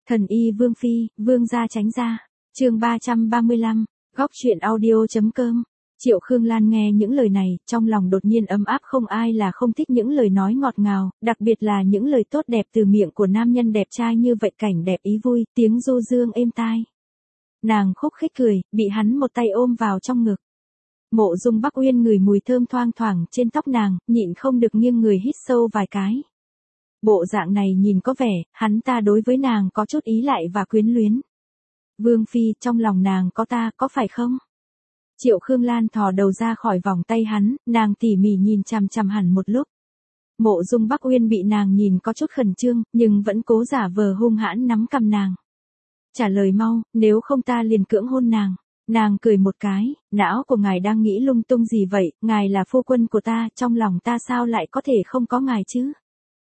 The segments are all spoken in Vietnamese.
Thần y Vương Phi, Vương gia tránh ra. Chương 335, góc truyện audio.com. Triệu Khương Lan nghe những lời này, trong lòng đột nhiên ấm áp, không ai là không thích những lời nói ngọt ngào, đặc biệt là những lời tốt đẹp từ miệng của nam nhân đẹp trai như vậy, cảnh đẹp ý vui, tiếng du dương êm tai. Nàng khúc khích cười, bị hắn một tay ôm vào trong ngực. Mộ Dung Bắc Uyên ngửi mùi thơm thoang thoảng trên tóc nàng, nhịn không được nghiêng người hít sâu vài cái. Bộ dạng này nhìn có vẻ, hắn ta đối với nàng có chút ý lại và quyến luyến. Vương Phi, trong lòng nàng có ta, có phải không? Triệu Khương Lan thò đầu ra khỏi vòng tay hắn, nàng tỉ mỉ nhìn chằm chằm hẳn một lúc. Mộ Dung Bắc Uyên bị nàng nhìn có chút khẩn trương, nhưng vẫn cố giả vờ hung hãn nắm cầm nàng. Trả lời mau, nếu không ta liền cưỡng hôn nàng. Nàng cười một cái, não của ngài đang nghĩ lung tung gì vậy, ngài là phu quân của ta, trong lòng ta sao lại có thể không có ngài chứ?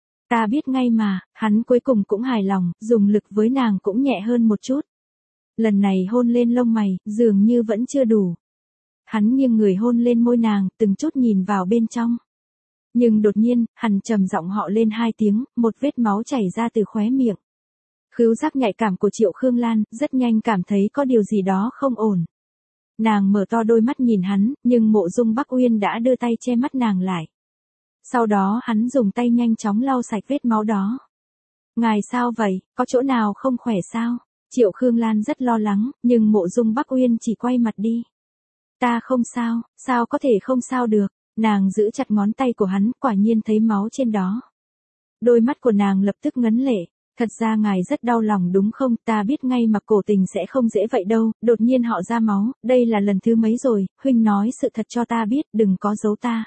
Ta biết ngay mà, hắn cuối cùng cũng hài lòng, dùng lực với nàng cũng nhẹ hơn một chút. Lần này hôn lên lông mày, dường như vẫn chưa đủ. Hắn nghiêng người hôn lên môi nàng, từng chút nhìn vào bên trong. Nhưng đột nhiên, hắn trầm giọng họ lên hai tiếng, một vết máu chảy ra từ khóe miệng. Khứu giác nhạy cảm của Triệu Khương Lan, rất nhanh cảm thấy có điều gì đó không ổn. Nàng mở to đôi mắt nhìn hắn, nhưng Mộ Dung Bắc Uyên đã đưa tay che mắt nàng lại. Sau đó hắn dùng tay nhanh chóng lau sạch vết máu đó. Ngài sao vậy, có chỗ nào không khỏe sao? Triệu Khương Lan rất lo lắng, nhưng Mộ Dung Bắc Uyên chỉ quay mặt đi. Ta không sao, sao có thể không sao được? Nàng giữ chặt ngón tay của hắn, quả nhiên thấy máu trên đó. Đôi mắt của nàng lập tức ngấn lệ. Thật ra ngài rất đau lòng đúng không, ta biết ngay mà cổ tình sẽ không dễ vậy đâu, đột nhiên họ ra máu, đây là lần thứ mấy rồi, huynh nói sự thật cho ta biết, đừng có giấu ta.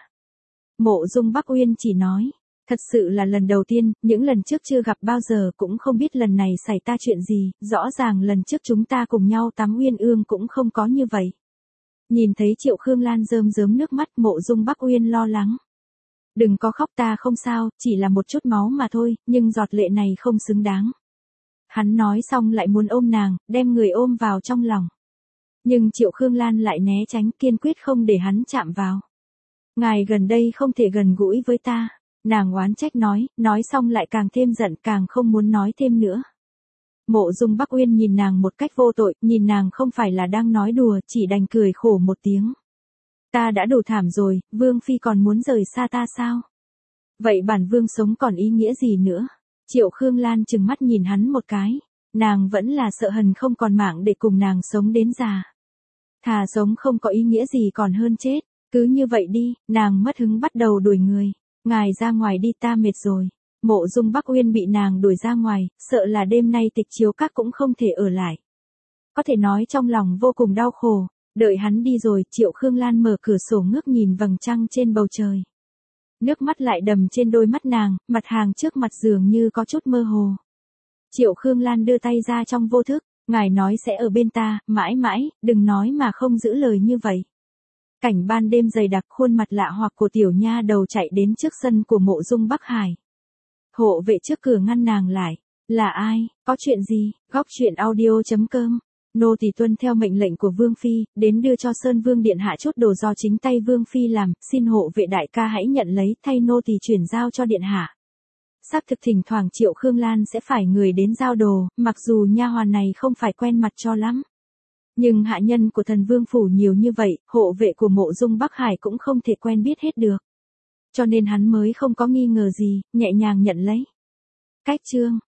Mộ Dung Bắc Uyên chỉ nói, thật sự là lần đầu tiên, những lần trước chưa gặp bao giờ, cũng không biết lần này xảy ra chuyện gì, rõ ràng lần trước chúng ta cùng nhau tắm Uyên Ương cũng không có như vậy. Nhìn thấy Triệu Khương Lan rơm rớm nước mắt, Mộ Dung Bắc Uyên lo lắng. Đừng có khóc, ta không sao, chỉ là một chút máu mà thôi, nhưng giọt lệ này không xứng đáng. Hắn nói xong lại muốn ôm nàng, đem người ôm vào trong lòng. Nhưng Triệu Khương Lan lại né tránh, kiên quyết không để hắn chạm vào. Ngài gần đây không thể gần gũi với ta. Nàng oán trách nói xong lại càng thêm giận, càng không muốn nói thêm nữa. Mộ Dung Bắc Uyên nhìn nàng một cách vô tội, nhìn nàng không phải là đang nói đùa, chỉ đành cười khổ một tiếng. Ta đã đủ thảm rồi, Vương Phi còn muốn rời xa ta sao? Vậy bản Vương sống còn ý nghĩa gì nữa? Triệu Khương Lan trừng mắt nhìn hắn một cái. Nàng vẫn là sợ Hần không còn mạng để cùng nàng sống đến già. Thà sống không có ý nghĩa gì còn hơn chết. Cứ như vậy đi, nàng mất hứng bắt đầu đuổi người. Ngài ra ngoài đi, ta mệt rồi. Mộ Dung Bắc Uyên bị nàng đuổi ra ngoài, sợ là đêm nay tịch chiếu các cũng không thể ở lại. Có thể nói trong lòng vô cùng đau khổ. Đợi hắn đi rồi, Triệu Khương Lan mở cửa sổ ngước nhìn vầng trăng trên bầu trời. Nước mắt lại đầm trên đôi mắt nàng, mặt hàng trước mặt dường như có chút mơ hồ. Triệu Khương Lan đưa tay ra trong vô thức, ngài nói sẽ ở bên ta, mãi mãi, đừng nói mà không giữ lời như vậy. Cảnh ban đêm dày đặc, khuôn mặt lạ hoặc của tiểu nha đầu chạy đến trước sân của Mộ Dung Bắc Hải. Hộ vệ trước cửa ngăn nàng lại. Là ai, có chuyện gì? Góc truyện audio.com. Nô tỳ tuân theo mệnh lệnh của Vương Phi, đến đưa cho Sơn Vương Điện hạ chút đồ do chính tay Vương Phi làm, xin hộ vệ đại ca hãy nhận lấy, thay nô tỳ chuyển giao cho Điện hạ. Xác thực thỉnh thoảng Triệu Khương Lan sẽ phải người đến giao đồ, mặc dù nha hoàn này không phải quen mặt cho lắm. Nhưng hạ nhân của thần Vương Phủ nhiều như vậy, hộ vệ của Mộ Dung Bắc Hải cũng không thể quen biết hết được. Cho nên hắn mới không có nghi ngờ gì, nhẹ nhàng nhận lấy. Cách chương